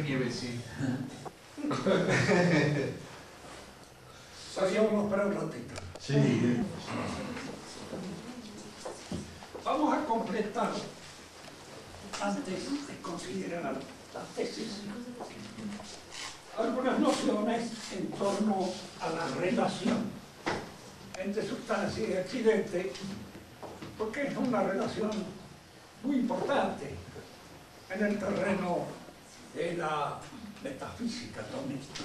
nieve, sí. Así vamos a esperar un ratito. Sí. Vamos a completar, antes de considerar la tesis, algunas nociones en torno a la relación entre sustancia y accidente, porque es una relación muy importante en el terreno de la metafísica tomista.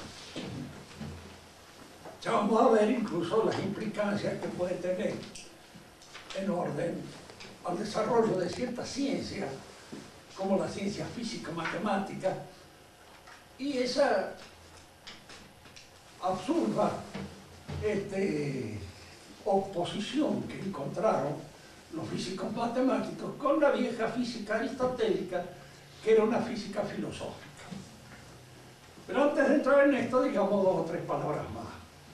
Ya vamos a ver incluso las implicancias que puede tener en orden al desarrollo de ciertas ciencias, como la ciencia física-matemática, y esa absurda oposición que encontraron los físicos matemáticos con la vieja física aristotélica, que era una física filosófica. Pero antes de entrar en esto, digamos dos o tres palabras más.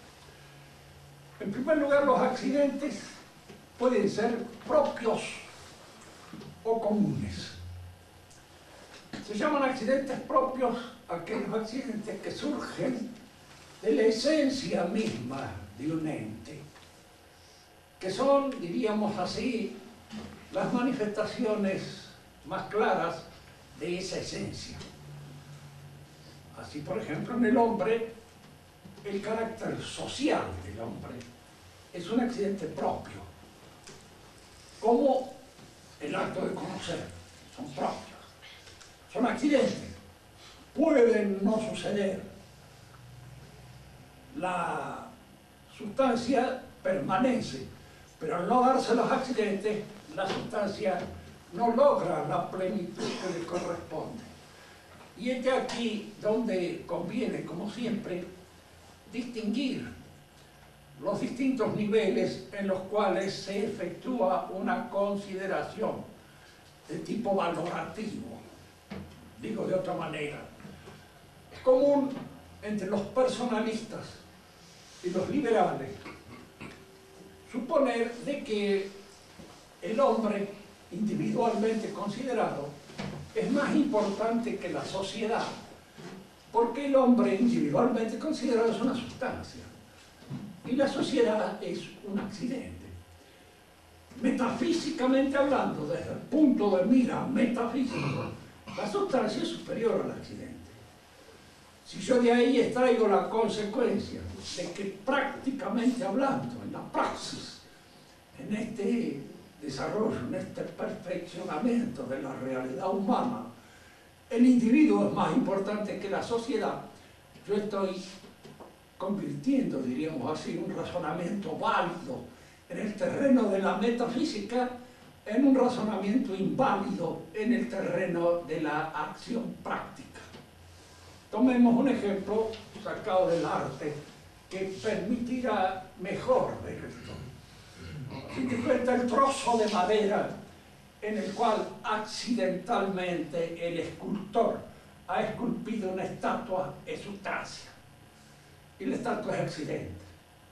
En primer lugar, los accidentes pueden ser propios o comunes. Se llaman accidentes propios aquellos accidentes que surgen de la esencia misma de un ente, que son, diríamos así, las manifestaciones más claras de esa esencia. Así, por ejemplo, en el hombre, el carácter social del hombre es un accidente propio, como el acto de conocer, son propios, son accidentes, pueden no suceder. La sustancia permanece, pero al no darse los accidentes, la sustancia no logra la plenitud que le corresponde. Y es de aquí donde conviene, como siempre, distinguir los distintos niveles en los cuales se efectúa una consideración de tipo valorativo. Digo de otra manera, es común entre los personalistas y los liberales suponer de que el hombre individualmente considerado es más importante que la sociedad, porque el hombre individualmente considerado es una sustancia y la sociedad es un accidente. Metafísicamente hablando, desde el punto de mira metafísico, la sustancia es superior al accidente. Si yo de ahí extraigo la consecuencia de que prácticamente hablando, en la praxis, en este desarrollo, en este perfeccionamiento de la realidad humana, el individuo es más importante que la sociedad, yo estoy convirtiendo, diríamos así, un razonamiento válido en el terreno de la metafísica en un razonamiento inválido en el terreno de la acción práctica. Tomemos un ejemplo sacado del arte que permitirá mejor ver esto. Si te cuenta el trozo de madera en el cual accidentalmente el escultor ha esculpido una estatua, es sustancia, y la estatua es accidente.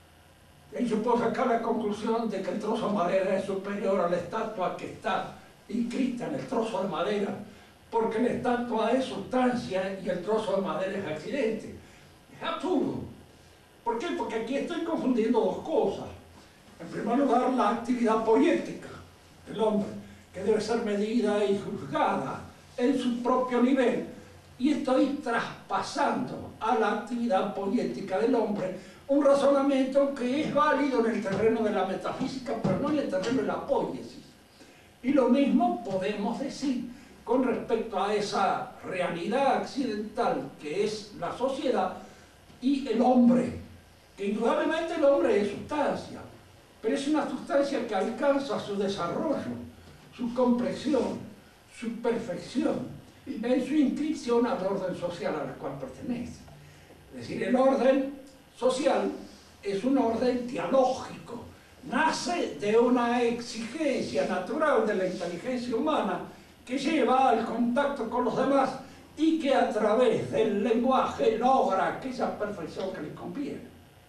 Y ahí yo puedo sacar la conclusión de que el trozo de madera es superior a la estatua que está inscrita en el trozo de madera, porque la estatua es sustancia y el trozo de madera es accidente. Es absurdo. ¿Por qué? Porque aquí estoy confundiendo dos cosas. En primer lugar, la actividad poética del hombre, que debe ser medida y juzgada en su propio nivel, y estoy traspasando a la actividad poética del hombre un razonamiento que es válido en el terreno de la metafísica, pero no en el terreno de la poiesis. Y lo mismo podemos decir con respecto a esa realidad accidental que es la sociedad y el hombre, que indudablemente el hombre es sustancia, pero es una sustancia que alcanza su desarrollo, su comprensión, su perfección, en su inscripción al orden social al cual pertenece. Es decir, el orden social es un orden dialógico, nace de una exigencia natural de la inteligencia humana que lleva al contacto con los demás y que a través del lenguaje logra aquella perfección que le conviene.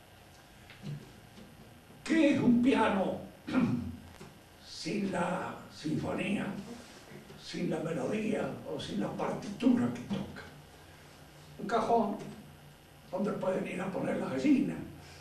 ¿Qué es un piano sin la sinfonía, sin la melodía o sin la partitura que toca? un cajón donde pueden ir a poner la gallina.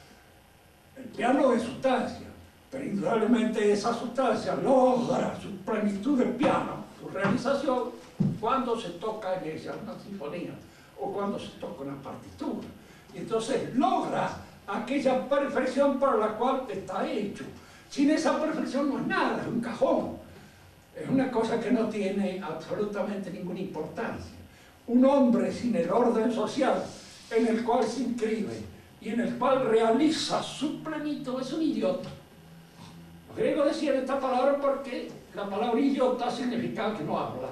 El piano es sustancia, pero indudablemente esa sustancia logra su plenitud de piano, su realización, cuando se toca en ella una sinfonía o cuando se toca una partitura. Y entonces logra aquella perfección para la cual está hecho. Sin esa perfección no es nada, es un cajón. Es una cosa que no tiene absolutamente ninguna importancia. Un hombre sin el orden social en el cual se inscribe y en el cual realiza su plenitud es un idiota. Los griegos decían esta palabra porque la palabra idiota significaba que no habla.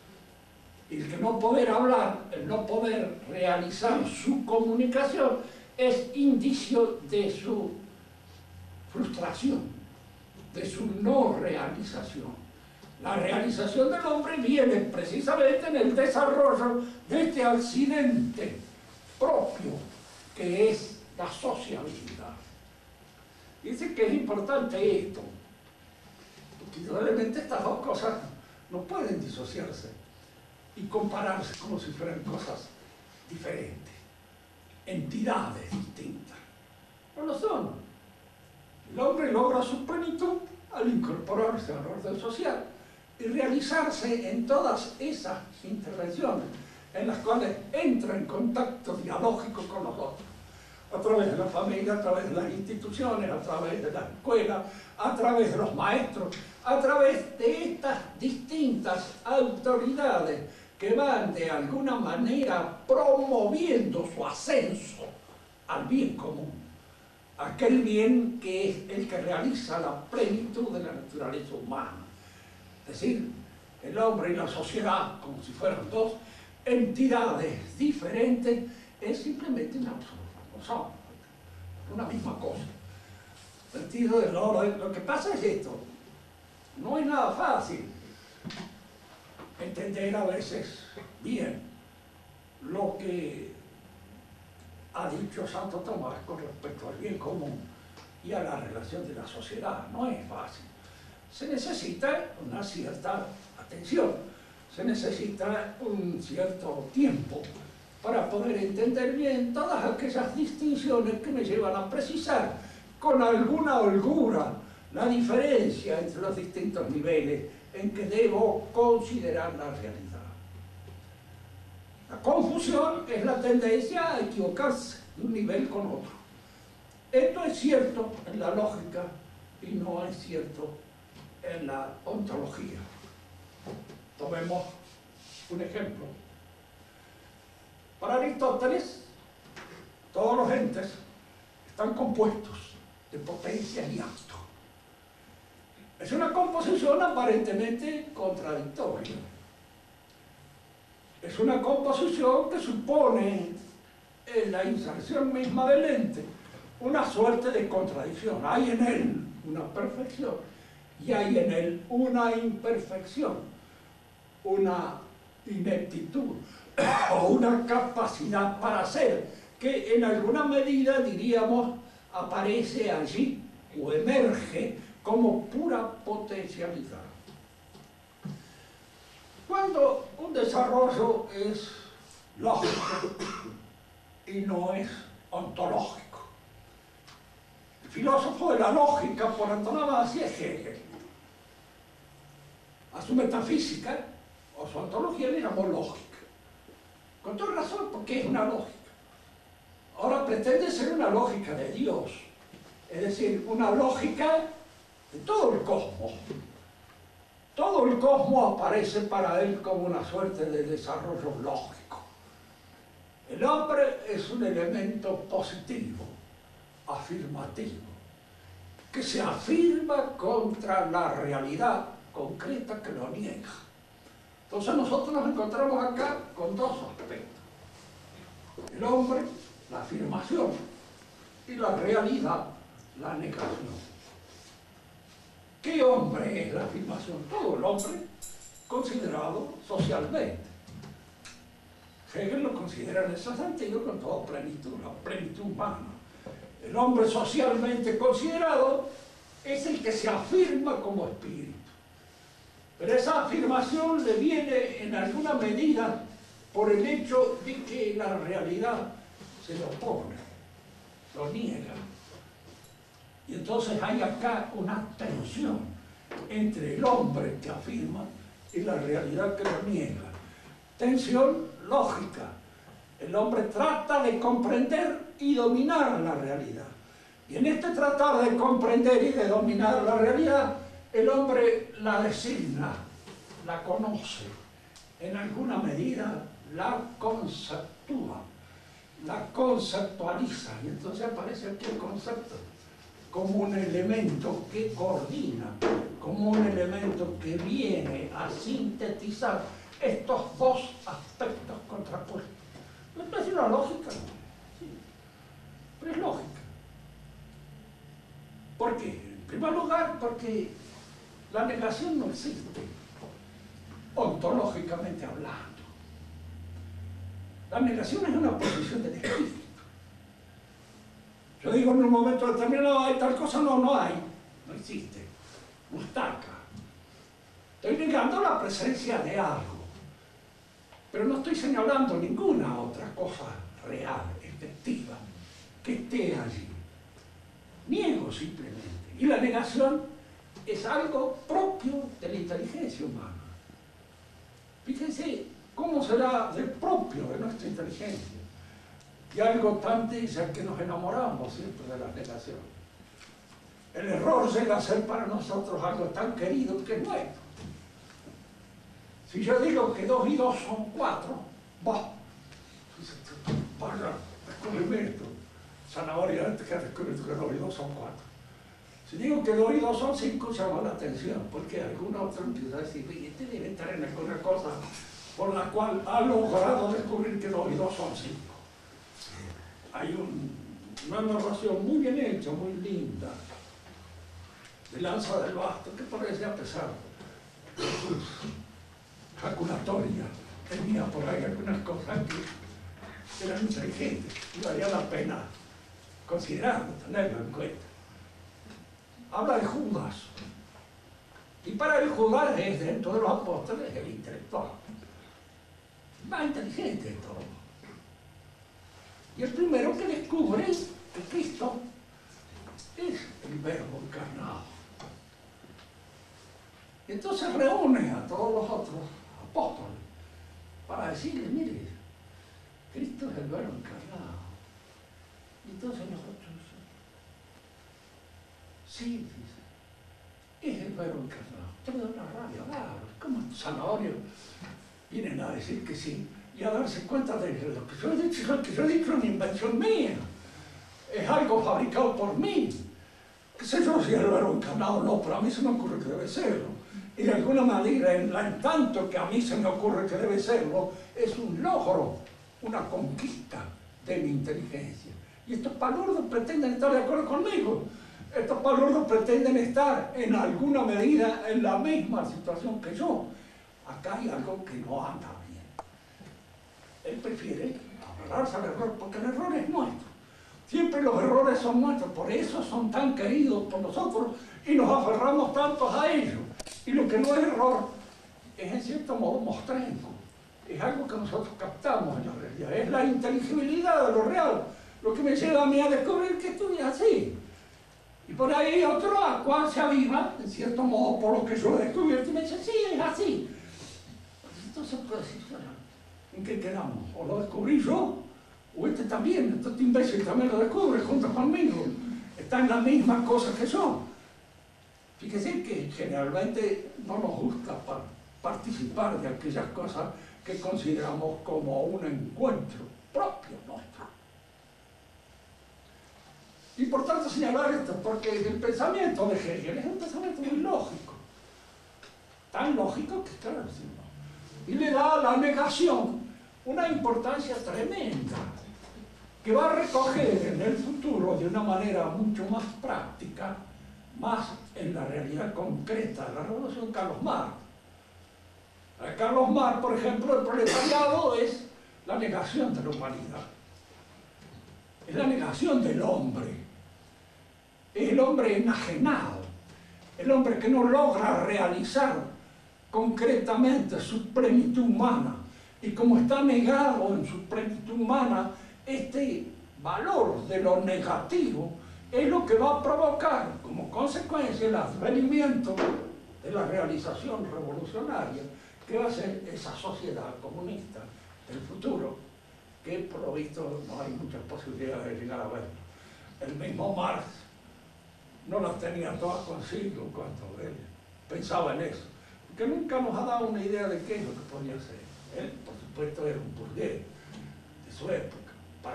Y el que no poder hablar, el no poder realizar su comunicación es indicio de su frustración, de su no realización. La realización del hombre viene precisamente en el desarrollo de este accidente propio que es la sociabilidad. Dice que es importante esto, porque indudablemente estas dos cosas no pueden disociarse y compararse como si fueran cosas diferentes, entidades distintas. No lo son. El hombre logra su plenitud al incorporarse al orden social y realizarse en todas esas intervenciones en las cuales entra en contacto dialógico con los otros, a través de la familia, a través de las instituciones, a través de la escuela, a través de los maestros, a través de estas distintas autoridades que van de alguna manera promoviendo su ascenso al bien común, aquel bien que es el que realiza la plenitud de la naturaleza humana. Es decir, el hombre y la sociedad, como si fueran dos entidades diferentes, es simplemente un absurdo, no son una misma cosa. El sentido del orden, lo que pasa es esto, no es nada fácil entender a veces bien lo que ha dicho Santo Tomás con respecto al bien común y a la relación de la sociedad. No es fácil. Se necesita una cierta atención, se necesita un cierto tiempo para poder entender bien todas aquellas distinciones que me llevan a precisar con alguna holgura la diferencia entre los distintos niveles en que debo considerar la realidad. La confusión es la tendencia a equivocarse de un nivel con otro. Esto es cierto en la lógica y no es cierto en la ontología. Tomemos un ejemplo. Para Aristóteles, todos los entes están compuestos de potencias y actos. Es una composición aparentemente contradictoria. Es una composición que supone en la inserción misma del ente una suerte de contradicción. Hay en él una perfección y hay en él una imperfección, una ineptitud o una capacidad para hacer que en alguna medida, diríamos, aparece allí o emerge como pura potencialidad. Cuando un desarrollo es lógico y no es ontológico. El filósofo de la lógica por antonomasia es Hegel. A su metafísica o su ontología le llamó lógica. Con toda razón, porque es una lógica. Ahora pretende ser una lógica de Dios, es decir, una lógica de todo el cosmos. Todo el cosmos aparece para él como una suerte de desarrollo lógico. El hombre es un elemento positivo, afirmativo, que se afirma contra la realidad concreta que lo niega. Entonces nosotros nos encontramos acá con dos aspectos. El hombre, la afirmación, y la realidad, la negación. ¿Qué hombre es la afirmación? Todo el hombre considerado socialmente. Hegel lo considera en ese sentido con toda plenitud, la plenitud humana. El hombre socialmente considerado es el que se afirma como espíritu. Pero esa afirmación le viene en alguna medida por el hecho de que la realidad se lo opone, lo niega. Y entonces hay acá una tensión entre el hombre que afirma y la realidad que lo niega. Tensión lógica. El hombre trata de comprender y dominar la realidad. Y en este tratar de comprender y de dominar la realidad, el hombre la designa, la conoce, en alguna medida la conceptúa, la conceptualiza. Y entonces aparece aquí el concepto como un elemento que coordina, como un elemento que viene a sintetizar estos dos aspectos contrapuestos. ¿No es una lógica? Sí, pero es lógica. ¿Por qué? En primer lugar, porque la negación no existe, ontológicamente hablando. La negación es una posición del espíritu. Yo digo en un momento determinado, hay tal cosa, no hay, no existe, no está acá. Estoy negando la presencia de algo, pero no estoy señalando ninguna otra cosa real, efectiva, que esté allí. Niego simplemente. Y la negación es algo propio de la inteligencia humana. Fíjense cómo será del propio de nuestra inteligencia. Y algo tan ya que nos enamoramos siempre de la negación. El error llega a ser para nosotros algo tan querido que es nuestro. Si yo digo que 2 y 2 son 4, vaya descubrimiento. Zanahoria antes que descubrir que 2 y 2 son 4. Si digo que 2 y 2 son 5, llama la atención, porque algún otro empieza a decir, este debe estar en alguna cosa por la cual ha logrado descubrir que 2 y 2 son 5. Hay una narración muy bien hecha, muy linda, de Lanza del Basto, que parece, a pesar de su calculatoria, tenía por ahí algunas cosas que eran inteligentes y valía la pena considerarlo, tenerlo en cuenta. Habla de Judas, y para el Judas es, dentro de los apóstoles, el intelectual, más inteligente de todos. Y el primero que descubre que Cristo es el Verbo encarnado. Y entonces reúne a todos los otros apóstoles para decirles, mire, Cristo es el Verbo encarnado. Y entonces nosotros, sí, dice, es el Verbo encarnado. Usted me da una rabia, claro, como Zanahoria vienen a decir que sí, y a darse cuenta de que lo que yo he dicho, es una invención mía, es algo fabricado por mí. Qué sé yo si es el Verbo encarnado o no, pero a mí se me ocurre que debe serlo. Y de alguna manera, en tanto que a mí se me ocurre que debe serlo, es un logro, una conquista de mi inteligencia. Y estos palurdos pretenden estar de acuerdo conmigo. Estos palurdos pretenden estar en alguna medida en la misma situación que yo. Acá hay algo que no anda bien. Él prefiere aferrarse al error, porque el error es nuestro. Siempre los errores son nuestros, por eso son tan queridos por nosotros y nos aferramos tantos a ellos. Y lo que no es error es en cierto modo mostrenco. Es algo que nosotros captamos en la realidad. Es la inteligibilidad de lo real, lo que me lleva a mí a descubrir que esto es así. Y por ahí hay otro a cual se aviva, en cierto modo, por lo que yo he descubierto, y me dice, sí, es así. Entonces puede decir, ¿en qué quedamos? ¿O lo descubrí yo? ¿O este también? Este imbécil también lo descubre junto conmigo. Está en la misma cosa que yo. Fíjese que generalmente no nos gusta participar de aquellas cosas que consideramos como un encuentro propio nuestro. Importante señalar esto porque el pensamiento de Hegel es un pensamiento muy lógico. Tan lógico que es clarísimo. Y le da a la negación una importancia tremenda que va a recoger en el futuro de una manera mucho más práctica, más en la realidad concreta de la Revolución Carlos Marx. Para Carlos Marx, por ejemplo, el proletariado es la negación de la humanidad, es la negación del hombre, es el hombre enajenado, el hombre que no logra realizar concretamente su plenitud humana, Y como está negado en su plenitud humana, este valor de lo negativo es lo que va a provocar como consecuencia el advenimiento de la realización revolucionaria que va a ser esa sociedad comunista del futuro, que por lo visto no hay muchas posibilidades de llegar a verlo. El mismo Marx no las tenía todas consigo cuando él pensaba en eso, porque nunca nos ha dado una idea de qué es lo que podía ser. Él, por supuesto, era un burgués de su época,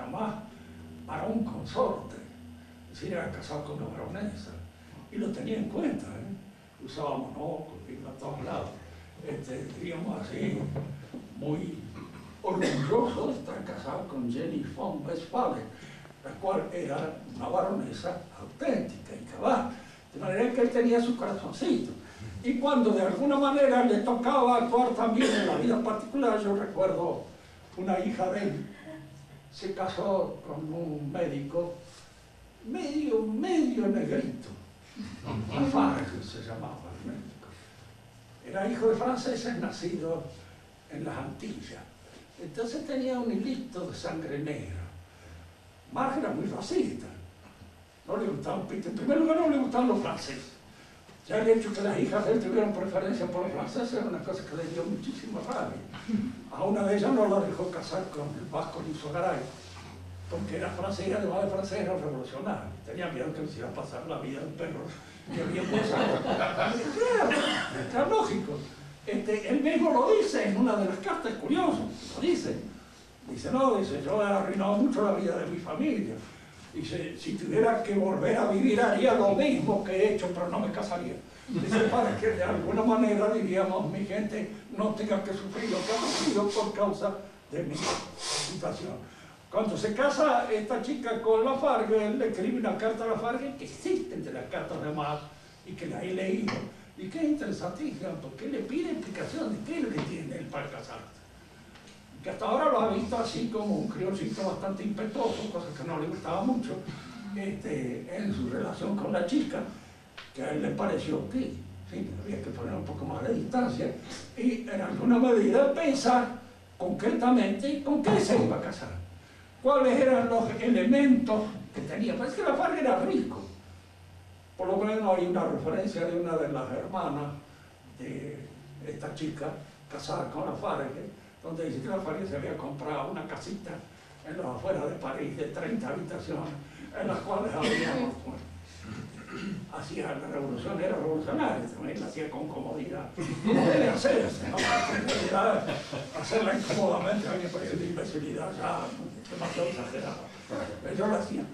para un consorte, es decir, era casado con una baronesa, y lo tenía en cuenta, usaba monóculos, iba a todos lados, diríamos así, muy orgulloso de estar casado con Jenny von Westphalen, la cual era una baronesa auténtica y cabal, de manera que él tenía su corazoncito. Y cuando de alguna manera le tocaba actuar también en la vida particular, yo recuerdo una hija de él, se casó con un médico medio negrito, Lafargue se llamaba el médico. Era hijo de franceses nacido en las Antillas. Entonces tenía un hilito de sangre negra. Marx era muy racista. No le gustaban, en primer lugar no le gustaban los franceses. Ya el hecho que las hijas de él tuvieran preferencia por los franceses era una cosa que le dio muchísima rabia. A una de ellas no la dejó casar con el vasco Lizogaray, porque era francés y además de francés era revolucionario. Tenía miedo que le hiciera pasar la vida del perro que había pasado. Era lógico. Él mismo lo dice en una de las cartas, es curioso, lo dice. Dice, yo he arruinado mucho la vida de mi familia. Dice, si tuviera que volver a vivir haría lo mismo que he hecho, pero no me casaría. Dice, para que de alguna manera, diríamos, mi gente no tenga que sufrir lo que ha sufrido por causa de mi situación. Cuando se casa esta chica con Lafargue, él le escribe una carta a Lafargue que existe entre las cartas de Marx y que la he leído. Y que es interesantísima, porque le pide explicación de qué es lo que tiene él para casarse. Que hasta ahora lo ha visto así como un criollito bastante impetuoso, cosa que no le gustaba mucho, en su relación con la chica, que a él le pareció que sí, había que poner un poco más de distancia y en alguna medida pensar concretamente con qué se iba a casar, cuáles eran los elementos que tenía. Parece que Lafargue era rico. Por lo menos hay una referencia de una de las hermanas de esta chica casada con Lafargue, donde dice que Lafargue se había comprado una casita en las afueras de París de 30 habitaciones, en las cuales había, hacía la revolución, era revolucionaria, también la hacía con comodidad. No debe hacerse, ¿no? Hacerla incómodamente a mí me parece una imbecilidad ya demasiado exagerada. Pero yo la hacía.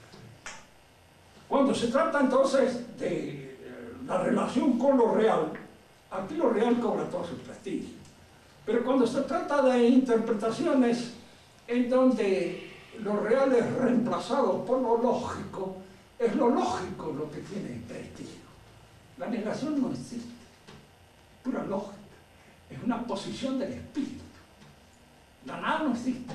Cuando se trata entonces de la relación con lo real, aquí lo real cobra todo su prestigio. Pero cuando se trata de interpretaciones en donde lo real es reemplazado por lo lógico, es lo lógico lo que tiene prestigio. La negación no existe, pura lógica. Es una posición del espíritu. La nada no existe.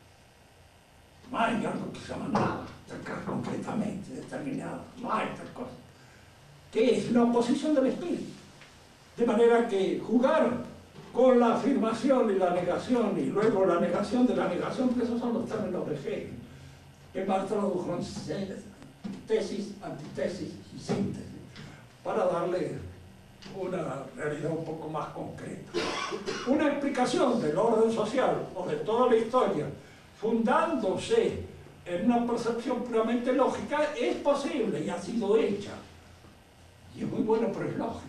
No hay algo que se llama nada, concretamente determinado. No hay tal cosa. ¿Qué es? La oposición del espíritu. De manera que jugar con la afirmación y la negación, y luego la negación de la negación, porque esos son los términos de Hegel, que Marx tradujo en tesis, antitesis y síntesis, para darle una realidad un poco más concreta. Una explicación del orden social o de toda la historia, fundándose en una percepción puramente lógica, es posible y ha sido hecha. Y es muy bueno, pero es lógica.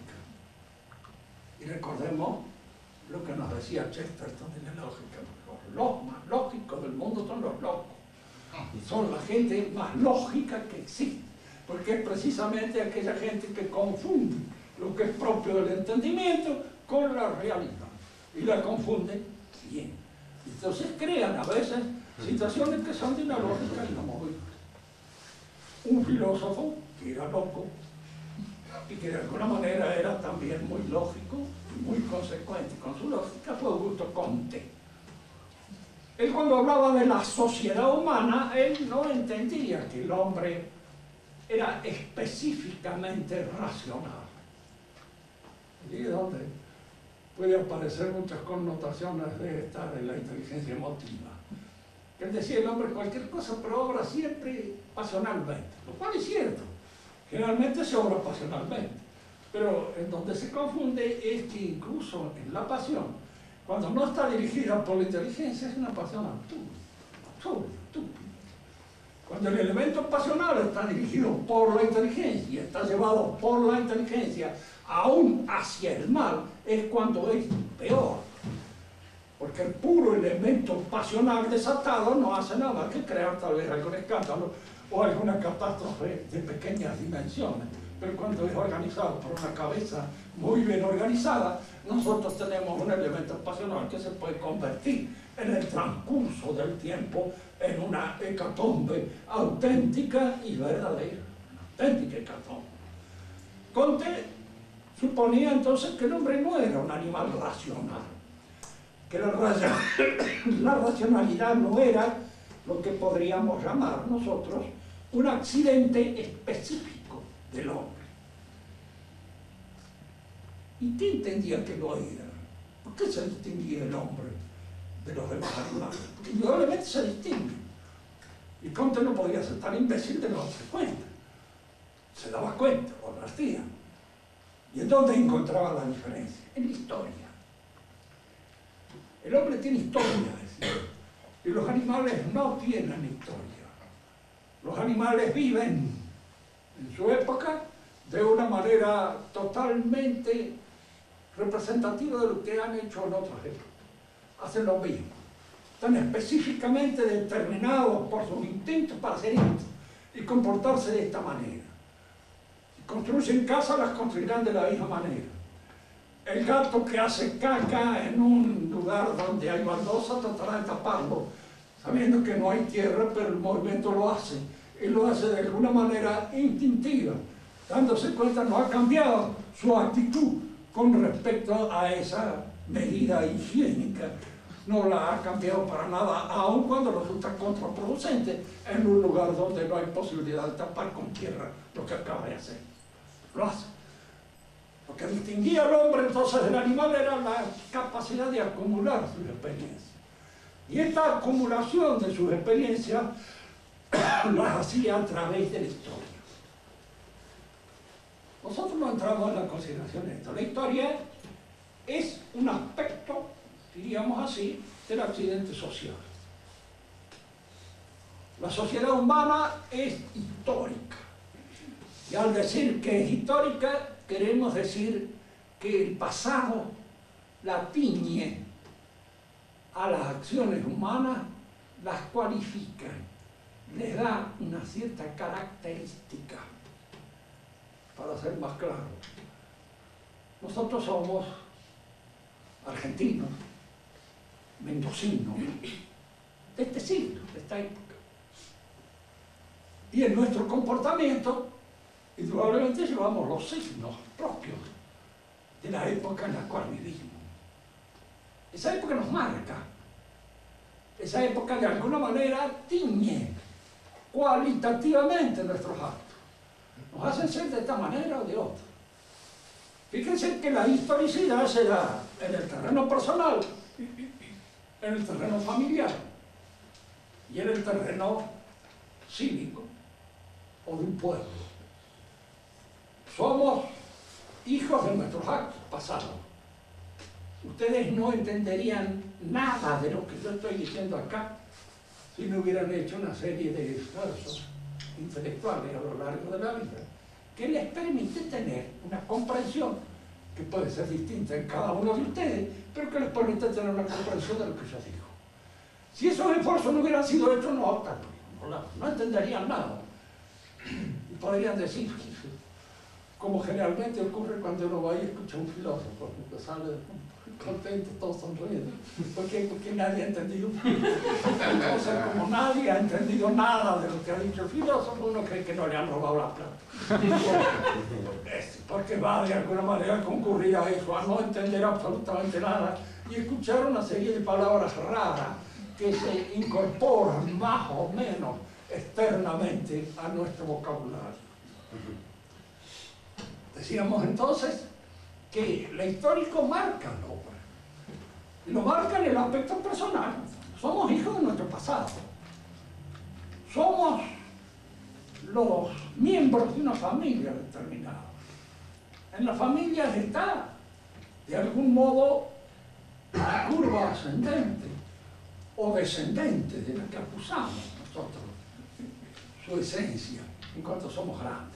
Y recordemos lo que nos decía Chesterton de la lógica. Los más lógicos del mundo son los locos. Y son la gente más lógica que existe. Porque es precisamente aquella gente que confunde lo que es propio del entendimiento con la realidad. Y la confunden bien. Entonces crean a veces situaciones que son de una lógica inamovible. Un filósofo que era loco y que de alguna manera era también muy lógico y muy consecuente con su lógica fue Augusto Comte. Él, cuando hablaba de la sociedad humana, él no entendía que el hombre era específicamente racional. ¿Y de dónde? puede aparecer muchas connotaciones de esta de la inteligencia emotiva. Él decía, el hombre cualquier cosa, pero obra siempre pasionalmente, lo cual es cierto. Generalmente se obra pasionalmente, pero en donde se confunde es que incluso en la pasión, cuando no está dirigida por la inteligencia, es una pasión absurda, estúpida. Cuando el elemento pasional está dirigido por la inteligencia, está llevado por la inteligencia, aún hacia el mal, es cuando es peor. Porque el puro elemento pasional desatado no hace nada más que crear tal vez algún escándalo o alguna catástrofe de pequeñas dimensiones. Pero cuando es organizado por una cabeza muy bien organizada, nosotros tenemos un elemento pasional que se puede convertir en el transcurso del tiempo en una hecatombe auténtica y verdadera. Una auténtica hecatombe. Comte suponía entonces que el hombre no era un animal racional, que la racionalidad no era lo que podríamos llamar nosotros un accidente específico del hombre. ¿Y qué entendía que lo era? ¿Por qué se distinguía el hombre de los demás animales? Porque indudablemente se distingue. Y Comte no podía ser tan imbécil de no darse cuenta. Se daba cuenta, lo advertía. ¿Y en dónde encontraba la diferencia? En la historia. El hombre tiene historia, es decir, y los animales no tienen historia. Los animales viven en su época de una manera totalmente representativa de lo que han hecho en otras épocas. Hacen lo mismo. Están específicamente determinados por sus instintos para hacer esto y comportarse de esta manera. Si construyen casas, las construirán de la misma manera. El gato que hace caca en un lugar donde hay baldosa tratará de taparlo, sabiendo que no hay tierra, pero el movimiento lo hace. Y lo hace de alguna manera instintiva, dándose cuenta no ha cambiado su actitud con respecto a esa medida higiénica. No la ha cambiado para nada, aun cuando resulta contraproducente en un lugar donde no hay posibilidad de tapar con tierra lo que acaba de hacer. Lo hace. Lo que distinguía al hombre entonces del animal era la capacidad de acumular sus experiencias. Y esta acumulación de sus experiencias las hacía a través de la historia. Nosotros no entramos en la consideración de esto. La historia es un aspecto, diríamos así, del accidente social. La sociedad humana es histórica. Y al decir que es histórica, queremos decir que el pasado la tiñe a las acciones humanas, las cualifica, les da una cierta característica. Para ser más claro, nosotros somos argentinos, mendocinos, de este siglo, de esta época. Y en nuestro comportamiento, indudablemente llevamos los signos propios de la época en la cual vivimos. Esa época nos marca. Esa época de alguna manera tiñe cualitativamente nuestros actos. Nos hacen ser de esta manera o de otra. Fíjense que la historicidad se da en el terreno personal, en el terreno familiar y en el terreno cívico o de un pueblo. Somos hijos de nuestros actos pasados. Ustedes no entenderían nada de lo que yo estoy diciendo acá si no hubieran hecho una serie de esfuerzos intelectuales a lo largo de la vida que les permite tener una comprensión que puede ser distinta en cada uno de ustedes, pero que les permite tener una comprensión de lo que yo digo. Si esos esfuerzos no hubieran sido hechos, no entenderían nada. Y podrían decir, como generalmente ocurre cuando uno va y escucha a un filósofo, que sale contento, todo sonriendo. ¿Por qué? Porque nadie ha entendido. Entonces, como nadie ha entendido nada de lo que ha dicho el filósofo, uno cree que no le han robado la plata. Porque va de alguna manera a concurrir a eso, a no entender absolutamente nada y escuchar una serie de palabras raras que se incorporan más o menos externamente a nuestro vocabulario. Decíamos entonces que el histórico marca la obra. Y lo marca en el aspecto personal. Somos hijos de nuestro pasado. Somos los miembros de una familia determinada. En las familias está, de algún modo, la curva ascendente o descendente de la que acusamos nosotros su esencia en cuanto somos grandes.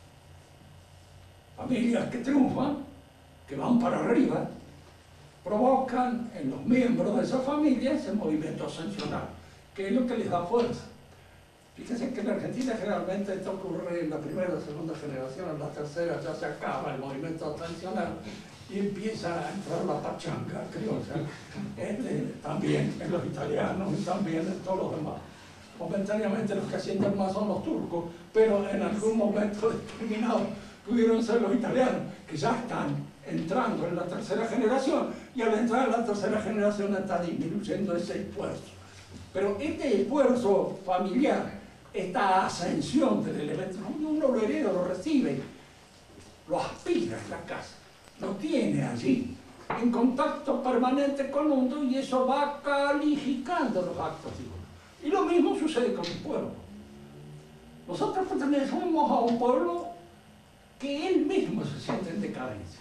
Familias que triunfan, que van para arriba, provocan en los miembros de esa familia ese movimiento ascensional, que es lo que les da fuerza. Fíjense que en Argentina generalmente esto ocurre en la primera o segunda generación, en la tercera ya se acaba el movimiento ascensional y empieza a entrar la pachanga criolla, también en los italianos y también en todos los demás. Momentáneamente los que ascienden más son los turcos, pero en algún momento determinado pudieron ser los italianos, que ya están entrando en la tercera generación, y al entrar en la tercera generación está disminuyendo ese esfuerzo. Pero este esfuerzo familiar, esta ascensión del elemento, uno lo hereda, lo recibe, lo aspira en la casa, lo tiene allí, en contacto permanente con el mundo, y eso va calificando los actos de uno. Y lo mismo sucede con el pueblo. Nosotros pertenecemos a un pueblo que él mismo se siente en decadencia.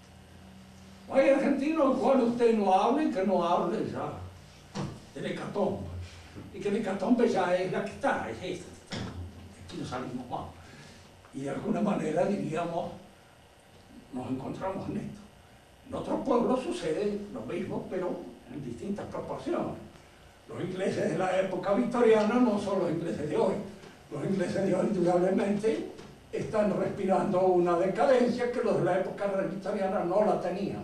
Hay argentinos al cual usted no hable, que no hable ya del hecatombe. Y que el hecatombe ya es la que está, es esta. Aquí no salimos más. Y de alguna manera, diríamos, nos encontramos en esto. En otros pueblos sucede lo mismo, pero en distintas proporciones. Los ingleses de la época victoriana no son los ingleses de hoy. Los ingleses de hoy, indudablemente, están respirando una decadencia que los de la época victoriana no la tenían.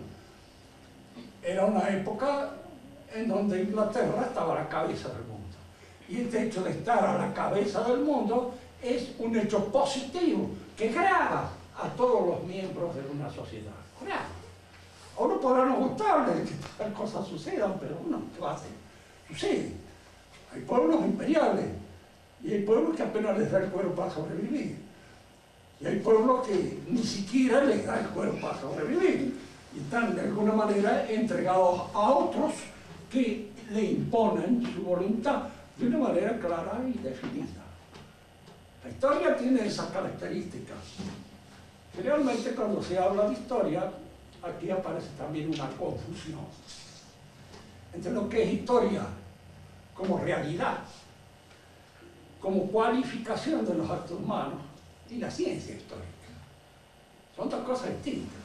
Era una época en donde Inglaterra estaba a la cabeza del mundo. Y este hecho de estar a la cabeza del mundo es un hecho positivo que grava a todos los miembros de una sociedad. Grava. A uno podrá no gustarle que tal cosas sucedan, pero uno, ¿qué va a hacer? Sucede. Hay pueblos imperiales y hay pueblos que apenas les da el cuero para sobrevivir. Y hay pueblos que ni siquiera les da el cuero para sobrevivir. Y están de alguna manera entregados a otros que le imponen su voluntad de una manera clara y definida. La historia tiene esas características. Generalmente cuando se habla de historia, aquí aparece también una confusión entre lo que es historia como realidad, como cualificación de los actos humanos, y la ciencia histórica. Son dos cosas distintas.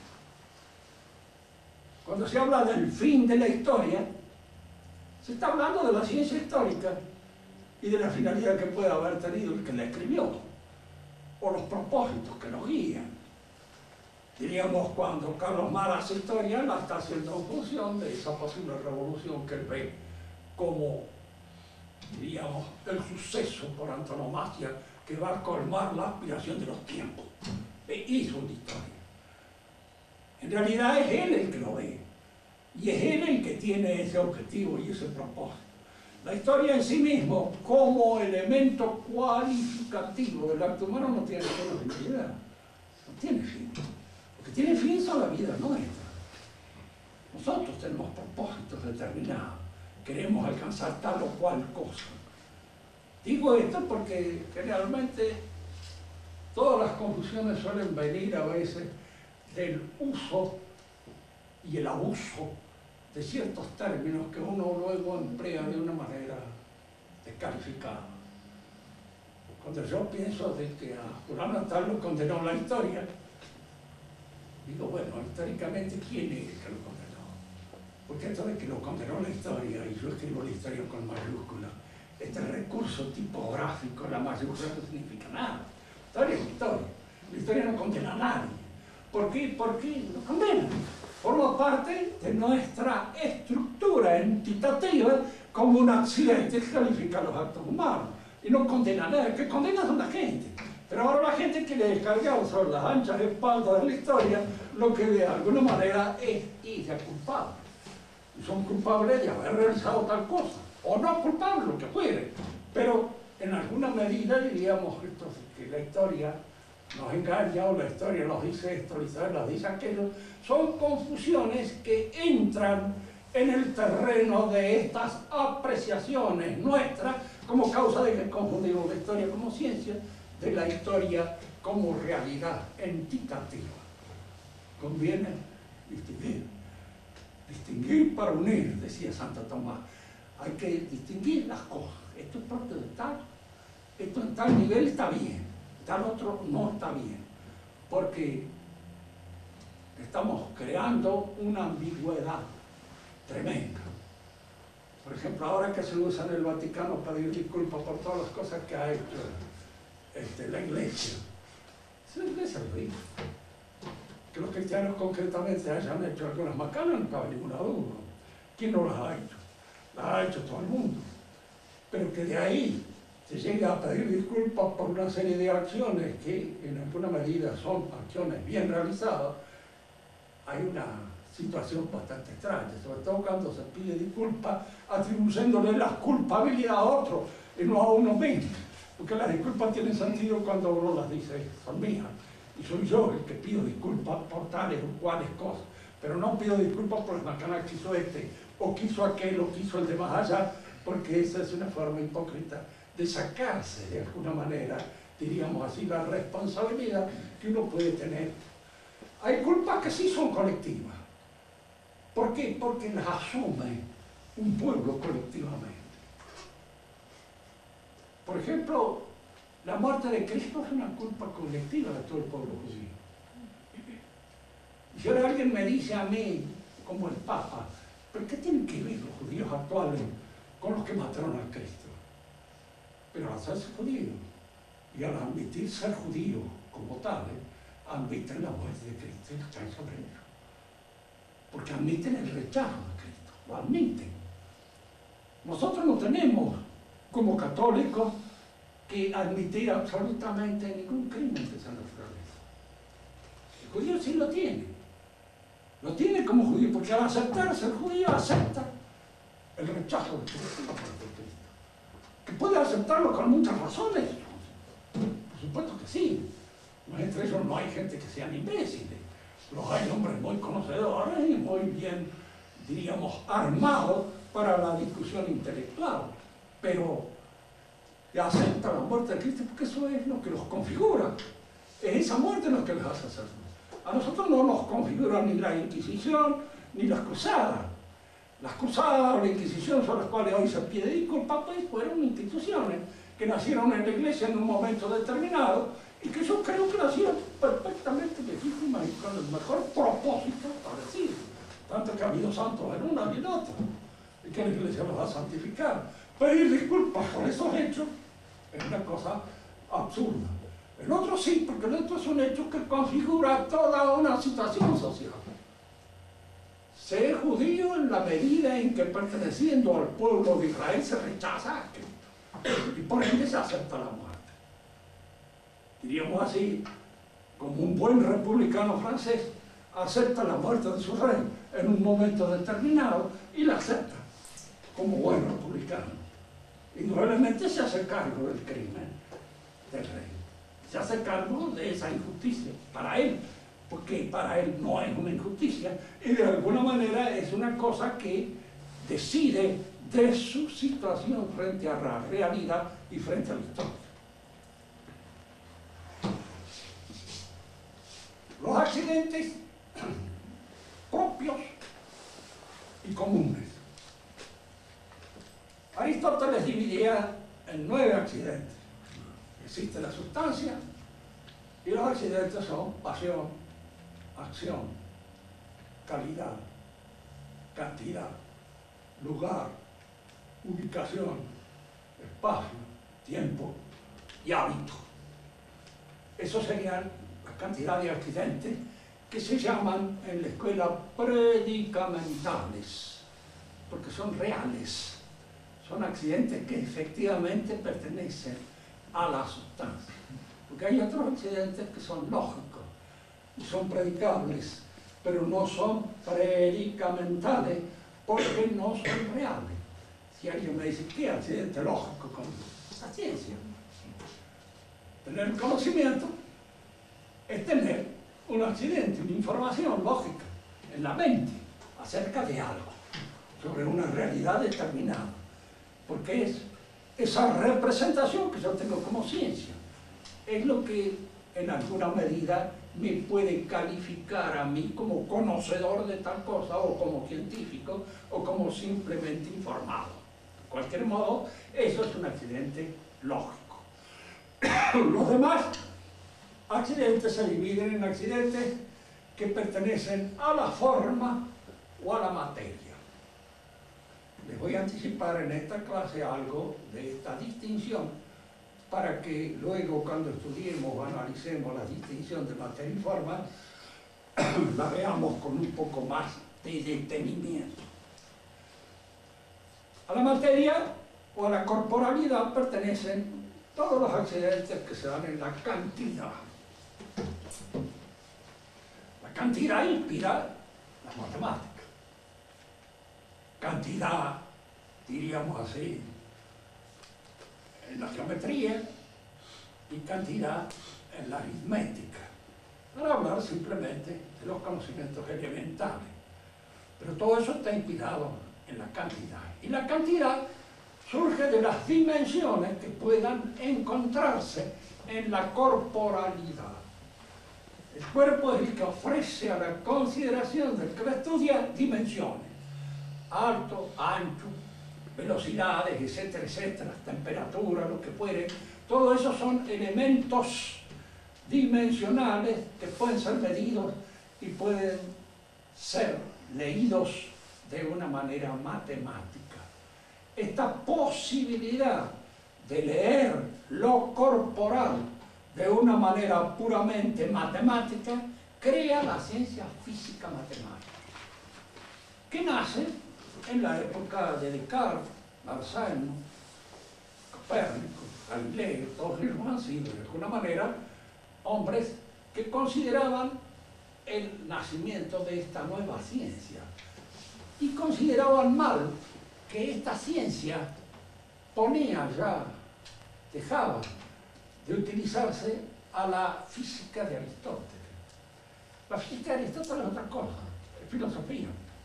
Cuando se habla del fin de la historia, se está hablando de la ciencia histórica y de la finalidad que puede haber tenido el que la escribió, o los propósitos que lo guían. Diríamos, cuando Carlos Marx hace historia, la está haciendo en función de esa posible revolución que él ve como, diríamos, el suceso por antonomasia que va a colmar la aspiración de los tiempos. Hizo una historia. En realidad es él el que lo ve, y es él el que tiene ese objetivo y ese propósito. La historia en sí mismo, como elemento cualificativo del acto humano, no tiene finalidad, no tiene fin. Lo que tiene fin son la vida nuestra. Nosotros tenemos propósitos determinados, queremos alcanzar tal o cual cosa. Digo esto porque generalmente todas las confusiones suelen venir a veces del uso y el abuso de ciertos términos que uno luego emplea de una manera descalificada. Cuando yo pienso de que a fulano tal lo condenó la historia, digo, bueno, históricamente, ¿quién es el que lo condenó? Porque esto de que lo condenó la historia, y yo escribo la historia con mayúscula, este recurso tipográfico, la mayúscula, no significa nada. Historia es historia. La historia no condena a nadie. ¿Por qué? Porque lo condena. Forma parte de nuestra estructura entitativa como un accidente que califica los actos humanos. Y no condena a nadie. El que condena es la gente. Pero ahora la gente quiere descargar sobre las anchas espaldas de la historia lo que de alguna manera es y se culpable. Y son culpables de haber realizado tal cosa. O no culpables, lo que fuere. Pero en alguna medida diríamos esto, que la historia nos engaña, o la historia nos dice esto, la historia nos dice aquello. Son confusiones que entran en el terreno de estas apreciaciones nuestras como causa de que confundimos la historia como ciencia de la historia como realidad entitativa. Conviene distinguir. Distinguir para unir, decía Santo Tomás. Hay que distinguir las cosas. Esto es propio de tal, esto en tal nivel está bien, tal otro no está bien. Porque estamos creando una ambigüedad tremenda. Por ejemplo, ahora que se usa en el Vaticano para pedir disculpas por todas las cosas que ha hecho la Iglesia. La Iglesia lo dice. Que los cristianos concretamente hayan hecho algunas macanas, no cabe ninguna duda. ¿Quién no las ha hecho? Las ha hecho todo el mundo. Pero que de ahí se llega a pedir disculpas por una serie de acciones que en alguna medida son acciones bien realizadas, hay una situación bastante extraña, sobre todo cuando se pide disculpas atribuyéndole la culpabilidad a otro y no a uno mismo. Porque las disculpas tienen sentido cuando uno las dice, son mías. Y soy yo el que pido disculpas por tales o cuales cosas, pero no pido disculpas por las macanas que hizo o quiso aquel, o quiso el de más allá, porque esa es una forma hipócrita de sacarse de alguna manera, diríamos así, la responsabilidad que uno puede tener. Hay culpas que sí son colectivas. ¿Por qué? Porque las asume un pueblo colectivamente. Por ejemplo, la muerte de Cristo es una culpa colectiva de todo el pueblo judío. Y si ahora alguien me dice a mí, como el Papa, ¿pero qué tienen que ver los judíos actuales con los que mataron a Cristo? Pero al hacerse judío y al admitir ser judío como tal, admiten la muerte de Cristo y caen sobre ellos. Porque admiten el rechazo de Cristo, lo admiten. Nosotros no tenemos, como católicos, que admitir absolutamente ningún crimen de esa naturaleza. El judío sí lo tiene. Lo tiene como judío, porque al aceptarse el judío acepta el rechazo de Cristo, la muerte de Cristo. Que puede aceptarlo con muchas razones. Por supuesto que sí. Entre ellos no hay gente que sean imbéciles. Los hay hombres muy conocedores y muy bien, diríamos, armados para la discusión intelectual. Pero aceptan la muerte de Cristo porque eso es lo que los configura. Es esa muerte lo que les hace hacer. A nosotros no nos configura ni la Inquisición ni las cruzadas. Las cruzadas o la Inquisición, son las cuales hoy se pide disculpas, pues fueron instituciones que nacieron en la Iglesia en un momento determinado y que yo creo que nacieron perfectamente legítimas y con el mejor propósito establecido. Tanto que ha habido santos en una y en otra, y que la Iglesia los va a santificar. Pedir disculpas por esos hechos es una cosa absurda. El otro sí, porque el otro es un hecho que configura toda una situación social. Ser judío en la medida en que perteneciendo al pueblo de Israel se rechaza a Cristo y por ende se acepta la muerte. Diríamos así, como un buen republicano francés acepta la muerte de su rey en un momento determinado y la acepta como buen republicano. Indudablemente se hace cargo del crimen del rey, se hace cargo de esa injusticia para él, porque para él no es una injusticia y de alguna manera es una cosa que decide de su situación frente a la realidad y frente a la historia. Los accidentes propios y comunes. Aristóteles dividía en 9 accidentes. Existe la sustancia y los accidentes son pasión, acción, calidad, cantidad, lugar, ubicación, espacio, tiempo y hábito. Esos serían la cantidad de accidentes que se llaman en la escuela predicamentales, porque son reales. Son accidentes que efectivamente pertenecen a la sustancia. Porque hay otros accidentes que son lógicos y son predicables, pero no son predicamentales porque no son reales. Si alguien me dice, ¿qué accidente lógico con la ciencia? Tener conocimiento es tener un accidente, una información lógica en la mente acerca de algo, sobre una realidad determinada, porque es esa representación que yo tengo como ciencia, es lo que en alguna medida me puede calificar a mí como conocedor de tal cosa, o como científico, o como simplemente informado. De cualquier modo, eso es un accidente lógico. Los demás accidentes se dividen en accidentes que pertenecen a la forma o a la materia. Les voy a anticipar en esta clase algo de esta distinción para que luego, cuando estudiemos o analicemos la distinción de materia y forma, la veamos con un poco más de detenimiento. A la materia o a la corporalidad pertenecen todos los accidentes que se dan en la cantidad. La cantidad inspira la matemática. Cantidad, diríamos así, en la geometría, y cantidad en la aritmética, para hablar simplemente de los conocimientos elementales. Pero todo eso está inspirado en la cantidad. Y la cantidad surge de las dimensiones que puedan encontrarse en la corporalidad. El cuerpo es el que ofrece a la consideración del que la estudia dimensiones: alto, ancho, velocidades, etcétera, etcétera, temperatura, lo que fuere. Todo eso son elementos dimensionales que pueden ser medidos y pueden ser leídos de una manera matemática. Esta posibilidad de leer lo corporal de una manera puramente matemática crea la ciencia física matemática, que nace en la época de Descartes, Marciano, Copérnico, Galileo. Todos ellos han sido de alguna manera hombres que consideraban el nacimiento de esta nueva ciencia y consideraban mal que esta ciencia dejaba de utilizarse a la física de Aristóteles. La física de Aristóteles es otra cosa, es filosofía.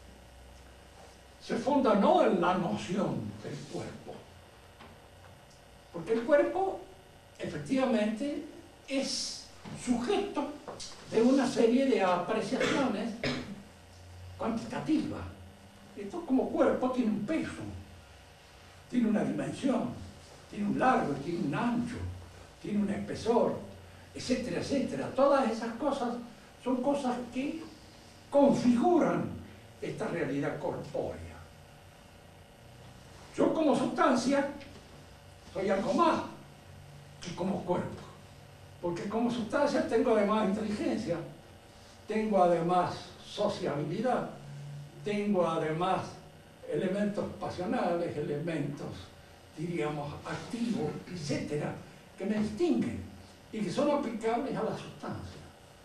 Se funda no en la noción del cuerpo, porque el cuerpo efectivamente es sujeto de una serie de apreciaciones cuantitativas. Esto como cuerpo tiene un peso, tiene una dimensión, tiene un largo, tiene un ancho, tiene un espesor, etcétera, etcétera. Todas esas cosas son cosas que configuran esta realidad corpórea. Yo como sustancia soy algo más que como cuerpo, porque como sustancia tengo además inteligencia, tengo además sociabilidad, tengo además elementos pasionales, elementos, diríamos, activos, etcétera, que me distinguen y que son aplicables a la sustancia.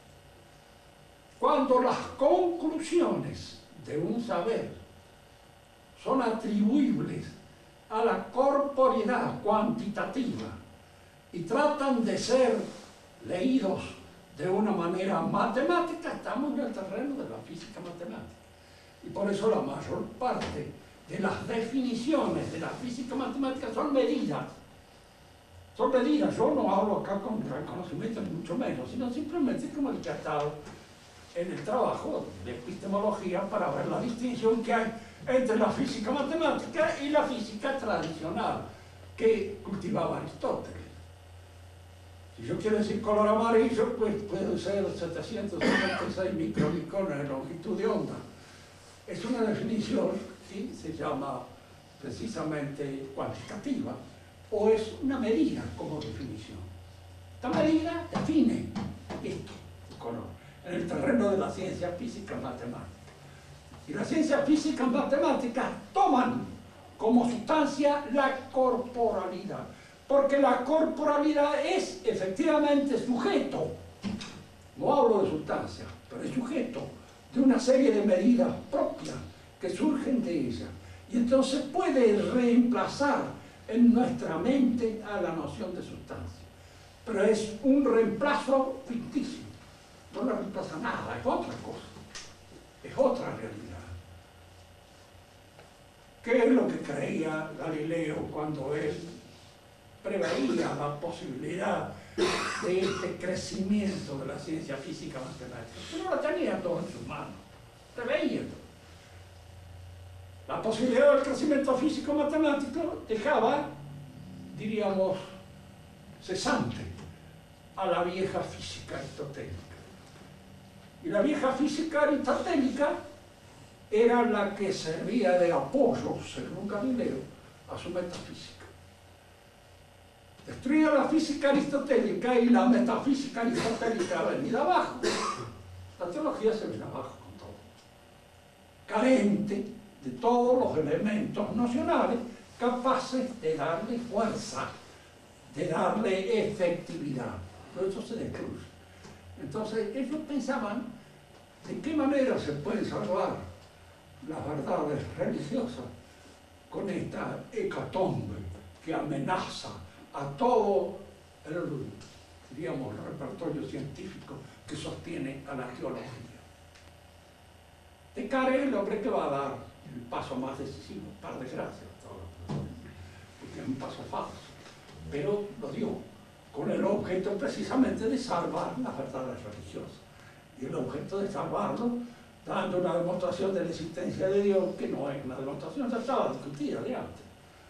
Cuando las conclusiones de un saber son atribuibles a la corporeidad cuantitativa y tratan de ser leídos de una manera matemática, estamos en el terreno de la física matemática. Y por eso la mayor parte de las definiciones de la física matemática son medidas. Son medidas. Yo no hablo acá con gran conocimiento, ni mucho menos, sino simplemente como el que ha estado en el trabajo de epistemología para ver la distinción que hay entre la física matemática y la física tradicional que cultivaba Aristóteles. Si yo quiero decir color amarillo, pues puede ser 756 micromicones de longitud de onda. Es una definición que se llama precisamente cuantitativa, o es una medida como definición. Esta medida define esto, el color, en el terreno de la ciencia física matemática. Y las ciencias físicas matemáticas toman como sustancia la corporalidad, porque la corporalidad es efectivamente sujeto, no hablo de sustancia, pero es sujeto de una serie de medidas propias que surgen de ella, y entonces puede reemplazar en nuestra mente a la noción de sustancia, pero es un reemplazo ficticio, no le reemplaza nada, es otra cosa, es otra realidad. ¿Qué es lo que creía Galileo cuando él preveía la posibilidad de este crecimiento de la ciencia física matemática? Pero no la tenía todo en sus manos, preveía todo. La posibilidad del crecimiento físico matemático dejaba, diríamos, cesante a la vieja física aristotélica. Y la vieja física aristotélica era la que servía de apoyo, según Galileo, a su metafísica. Destruía la física aristotélica y la metafísica aristotélica venía abajo. La teología se viene abajo con todo. Carente de todos los elementos nocionales capaces de darle fuerza, de darle efectividad. Todo eso se destruye. Entonces ellos pensaban de qué manera se pueden salvar las verdades religiosas con esta hecatombe que amenaza a todo el, diríamos, repertorio científico que sostiene a la teología. Descartes es el hombre que va a dar el paso más decisivo, par desgracia, porque es un paso falso, pero lo dio con el objeto precisamente de salvar las verdades religiosas, y el objeto de salvarlo dando una demostración de la existencia de Dios que no es una demostración, ya estaba discutida de antes.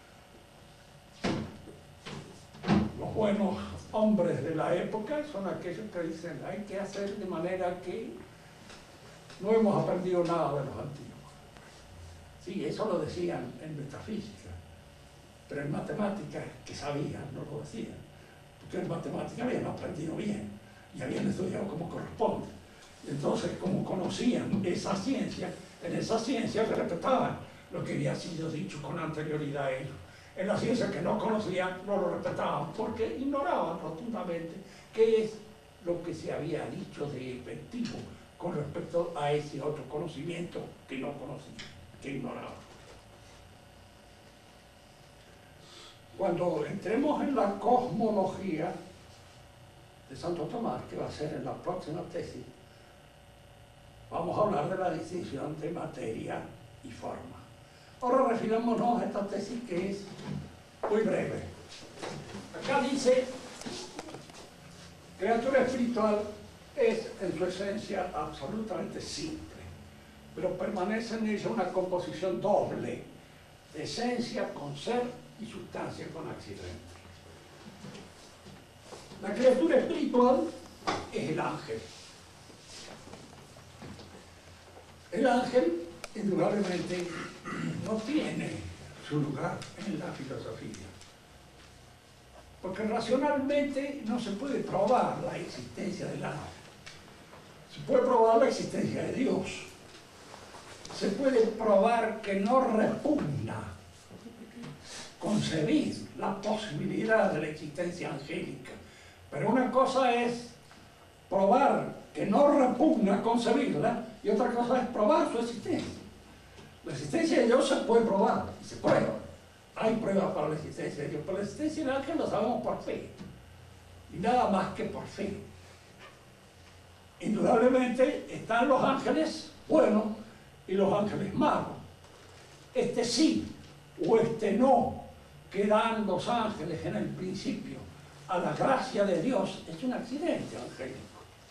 Los buenos hombres de la época son aquellos que dicen hay que hacer de manera que no hemos aprendido nada de los antiguos. Sí, eso lo decían en metafísica, pero en matemáticas que sabían no lo decían, porque en matemáticas habían aprendido bien y habían estudiado como corresponde. Entonces, como conocían esa ciencia, en esa ciencia respetaban lo que había sido dicho con anterioridad a ellos. En la ciencia que no conocían, no lo respetaban, porque ignoraban rotundamente qué es lo que se había dicho de efectivo con respecto a ese otro conocimiento que no conocían, que ignoraban. Cuando entremos en la cosmología de Santo Tomás, que va a ser en la próxima tesis, vamos a hablar de la distinción de materia y forma. Ahora refirámonos a esta tesis que es muy breve. Acá dice, criatura espiritual es en su esencia absolutamente simple, pero permanece en ella una composición doble, de esencia con ser y sustancia con accidente. La criatura espiritual es el ángel. El ángel, indudablemente, no tiene su lugar en la filosofía, porque racionalmente no se puede probar la existencia del ángel. Se puede probar la existencia de Dios. Se puede probar que no repugna concebir la posibilidad de la existencia angélica. Pero una cosa es probar que no repugna concebirla y otra cosa es probar su existencia. La existencia de Dios se puede probar y se prueba. Hay pruebas para la existencia de Dios, pero la existencia del ángel lo sabemos por fe y nada más que por fe. Indudablemente están los ángeles buenos y los ángeles malos. Este sí o este no que dan los ángeles en el principio a la gracia de Dios es un accidente angélico.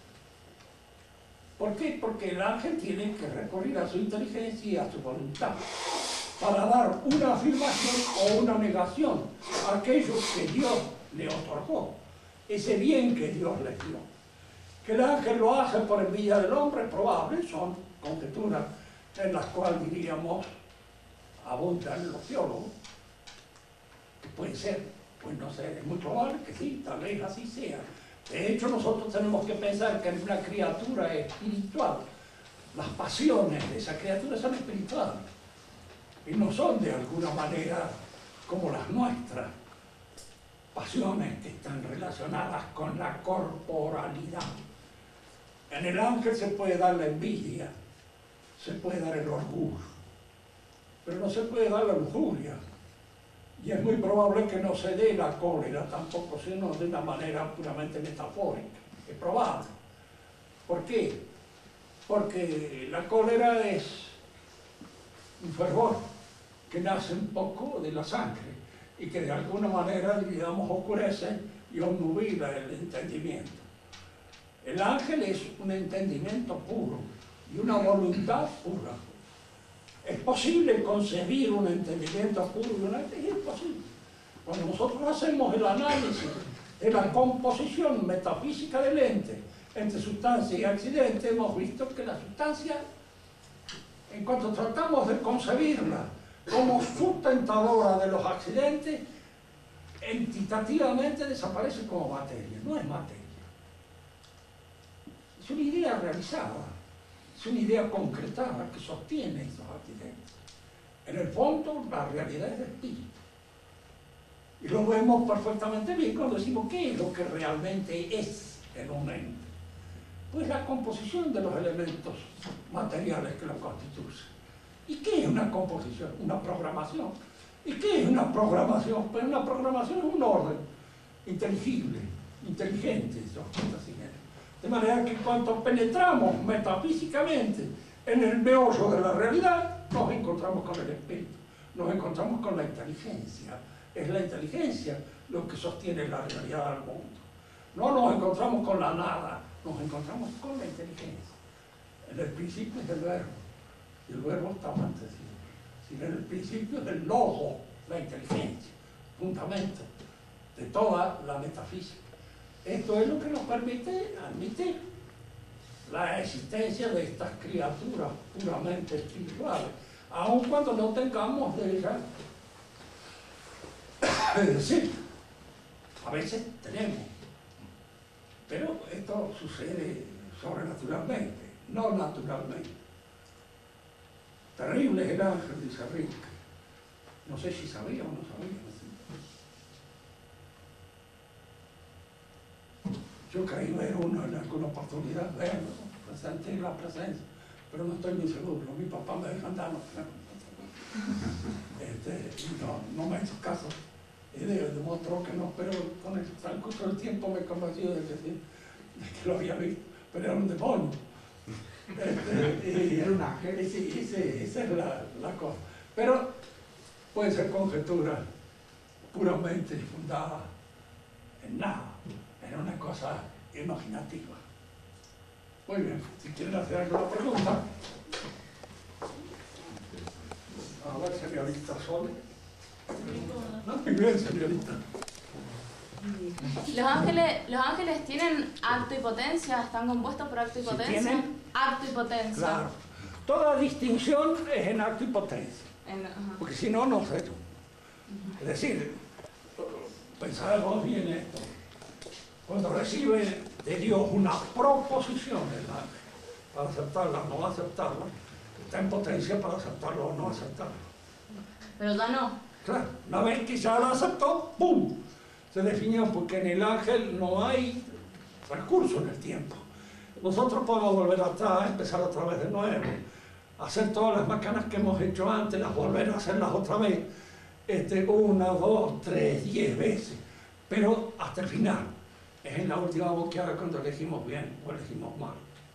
¿Por qué? Porque el ángel tiene que recurrir a su inteligencia y a su voluntad para dar una afirmación o una negación a aquello que Dios le otorgó, ese bien que Dios le dio. Que el ángel lo hace por envidia del hombre, probable, son conjeturas en las cuales diríamos abundan los teólogos, que puede ser, pues no sé, es muy probable que sí, tal vez así sea. De hecho, nosotros tenemos que pensar que en una criatura espiritual, las pasiones de esa criatura son espirituales y no son de alguna manera como las nuestras, pasiones que están relacionadas con la corporalidad. En el ángel se puede dar la envidia, se puede dar el orgullo, pero no se puede dar la lujuria. Y es muy probable que no se dé la cólera tampoco, sino de una manera puramente metafórica. Es probable. ¿Por qué? Porque la cólera es un fervor que nace un poco de la sangre y que de alguna manera, digamos, oscurece y obnubila el entendimiento. El ángel es un entendimiento puro y una voluntad pura. ¿Es posible concebir un entendimiento puro y un ángel? Es imposible. Cuando nosotros hacemos el análisis de la composición metafísica del ente entre sustancia y accidente, hemos visto que la sustancia, en cuanto tratamos de concebirla como sustentadora de los accidentes, entitativamente desaparece como materia. No es materia. Es una idea realizada, es una idea concretada que sostiene esos accidentes. En el fondo, la realidad es el espíritu. Y lo vemos perfectamente bien cuando decimos qué es lo que realmente es en un ente. Pues la composición de los elementos materiales que lo constituyen. ¿Y qué es una composición? Una programación. ¿Y qué es una programación? Pues una programación es un orden inteligible, inteligente, de manera que cuando penetramos metafísicamente en el meollo de la realidad, nos encontramos con el espíritu, nos encontramos con la inteligencia. Es la inteligencia lo que sostiene la realidad del mundo. No nos encontramos con la nada, nos encontramos con la inteligencia. En el principio es el verbo, y el verbo está mantenido. En el principio es el logos, la inteligencia, fundamento de toda la metafísica. Esto es lo que nos permite admitir la existencia de estas criaturas puramente espirituales, aun cuando no tengamos de ellas. Es decir, a veces tenemos, pero esto sucede sobrenaturalmente, no naturalmente. Terrible es el ángel, dice Rick. No sé si sabía o no sabía. Yo creí ver uno en alguna oportunidad, verlo, sentir la presencia, pero no estoy muy seguro. Mi papá me dijo, andar, no me hizo caso. Y demostró que no, pero con el transcurso del tiempo me convenció de que lo había visto, pero era un demonio. Era un ángel. Sí, esa es la cosa. Pero puede ser conjetura puramente fundada en nada, en una cosa imaginativa. Muy bien, si quieren hacer alguna pregunta. A ver, señorita Sole. No, muy bien, señorita. ¿Los ángeles tienen acto y potencia? ¿Están compuestos por acto y potencia? ¿Tienen? Acto y potencia. Claro. Toda distinción es en acto y potencia. Porque si no, no sé. Es decir, pensábamos bien esto. Cuando recibe de Dios una proposición, para aceptarla o no aceptarla, está en potencia para aceptarlo o no aceptarlo. Pero ya no. Claro, una vez que ya la aceptó, ¡pum! Se definió, porque en el ángel no hay recurso en el tiempo. Nosotros podemos volver atrás, empezar otra vez de nuevo, hacer todas las macanas que hemos hecho antes, las volver a hacerlas otra vez, 1, 2, 3, 10 veces, pero hasta el final. Es en la última boqueada cuando elegimos bien o elegimos mal.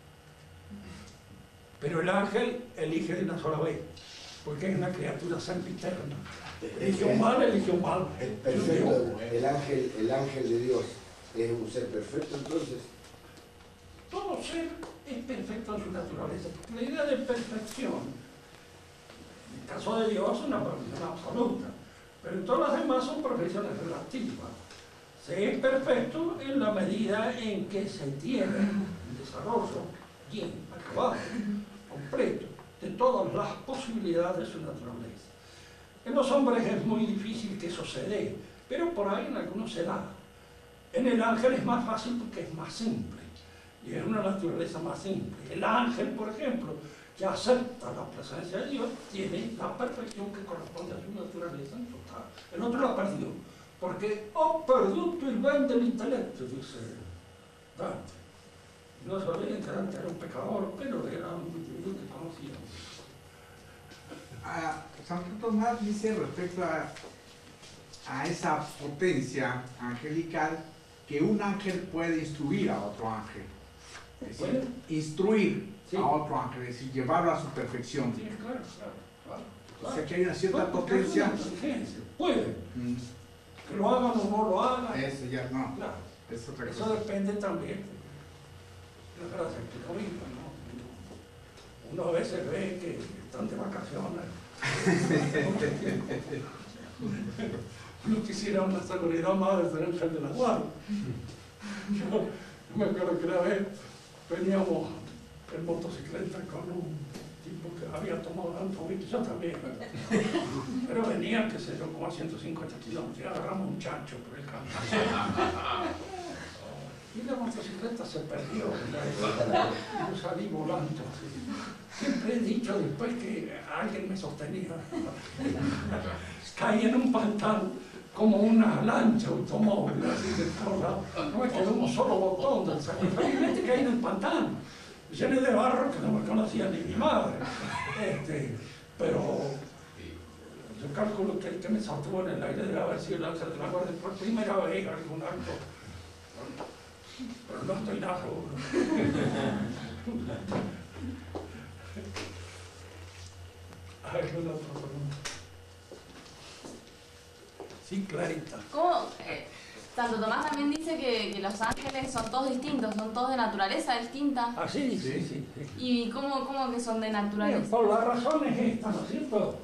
Pero el ángel elige de una sola vez, porque es una criatura sempiterna. Eligió mal, eligió mal. El ángel de Dios es un ser perfecto, entonces. Todo ser es perfecto en su naturaleza, porque la idea de perfección, en el caso de Dios, es una perfección absoluta, pero en todas las demás son perfecciones relativas. Se es perfecto en la medida en que se tiene el desarrollo bien, acabado, completo, de todas las posibilidades de su naturaleza. En los hombres es muy difícil que eso se dé, pero por ahí en algunos se da. En el ángel es más fácil porque es más simple, y es una naturaleza más simple. El ángel, por ejemplo, que acepta la presencia de Dios, tiene la perfección que corresponde a su naturaleza en total. El otro la perdió, porque ho perduto il ben dell'intelletto, dice Dante. No sabían que Dante era un pecador, pero era un individuo que conocía. Santo Tomás dice respecto a esa potencia angelical que un ángel puede instruir a otro ángel. Es ¿Puede? decir, instruir Sí. a otro ángel, es decir, llevarlo a su perfección. Sí, claro. O sea que hay una cierta Porque es potencia. una inteligencia. Puede. Mm, Que lo hagan o no lo hagan. Eso ya no, Claro. es otra Eso cosa. depende también de la gracia que lo viva, ¿no? Uno a veces ve que están de vacaciones. Uno quisiera una seguridad más de ser ángel de la guardia. Yo me acuerdo que una vez veníamos en motocicleta con un tipo que había tomado tanto whisky, yo también, pero venía, qué sé yo, como a 150 kilómetros, y agarramos un chancho por el camino. Y la motocicleta se perdió, y yo salí volando. Siempre he dicho después que alguien me sostenía. Caí en un pantano como una lancha automóvil, así de todos lados. No me quedó un solo botón del saco. Realmente caí en el pantano, lleno de barro que no me conocía ni mi madre. Pero yo calculo que el que me sostuvo en el aire debe haber sido el ángel de la guardia por primera vez algún acto. Pero no estoy nada seguro. ¿Alguna otra pregunta? Sí, Clarita. ¿Cómo? Santo Tomás también dice que los ángeles son todos distintos, son todos de naturaleza distinta. Ah, sí, sí. ¿Y cómo que son de naturaleza? Por las razones estas, ¿no es cierto?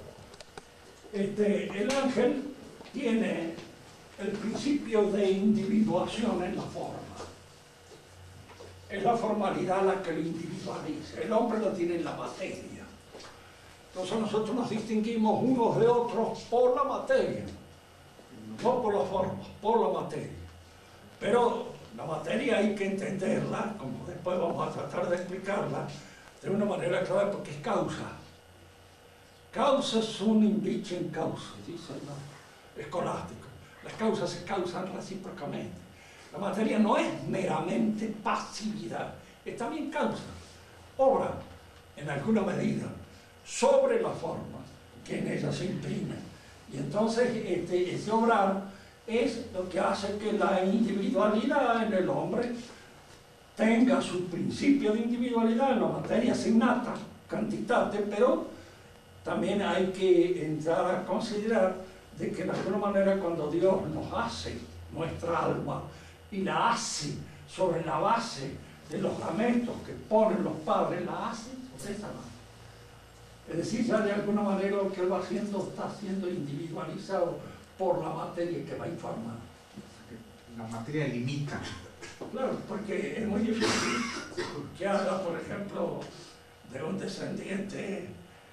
El ángel tiene el principio de individuación en la forma. Es la formalidad la que lo individualiza. El hombre lo tiene en la materia. Entonces nosotros nos distinguimos unos de otros por la materia. No por la forma, por la materia. Pero la materia hay que entenderla, como después vamos a tratar de explicarla, de una manera clara, porque es causa. Causa sunt indicem causa, dice el escolástico. Las causas se causan recíprocamente. La materia no es meramente pasividad, es también causa. Obra, en alguna medida, sobre la forma que en ella se imprime. Y entonces ese obrar es lo que hace que la individualidad en el hombre tenga su principio de individualidad. En la materia es innata, cantitate, pero también hay que entrar a considerar de que de alguna manera cuando Dios nos hace nuestra alma y la hace sobre la base de los gametos que ponen los padres, la hace sobre esa base. Es decir, ya de alguna manera lo que él va haciendo está siendo individualizado por la materia que va informando. La materia limita. Claro, porque es muy difícil que haga, por ejemplo, de un descendiente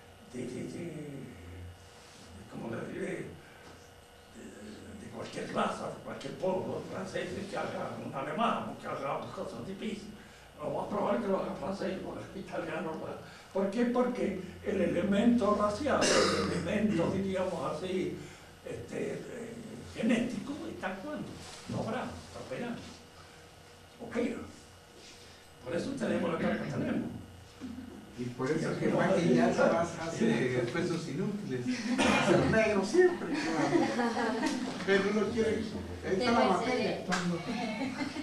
¿cómo le diré? De cualquier raza, de cualquier pueblo francés, que haga un alemán, que haga cosas difíciles. No vamos a probar que lo haga francés, lo haga italiano. ¿Por qué? Porque el elemento racial, el elemento, diríamos así, genético, está actuando, no habrá, está operando. Ok. Por eso tenemos la carga que tenemos. Y por eso es que maquillar hace pesos inútiles. Hacer negro siempre. Pero uno quiere. Ahí está la materia actuando.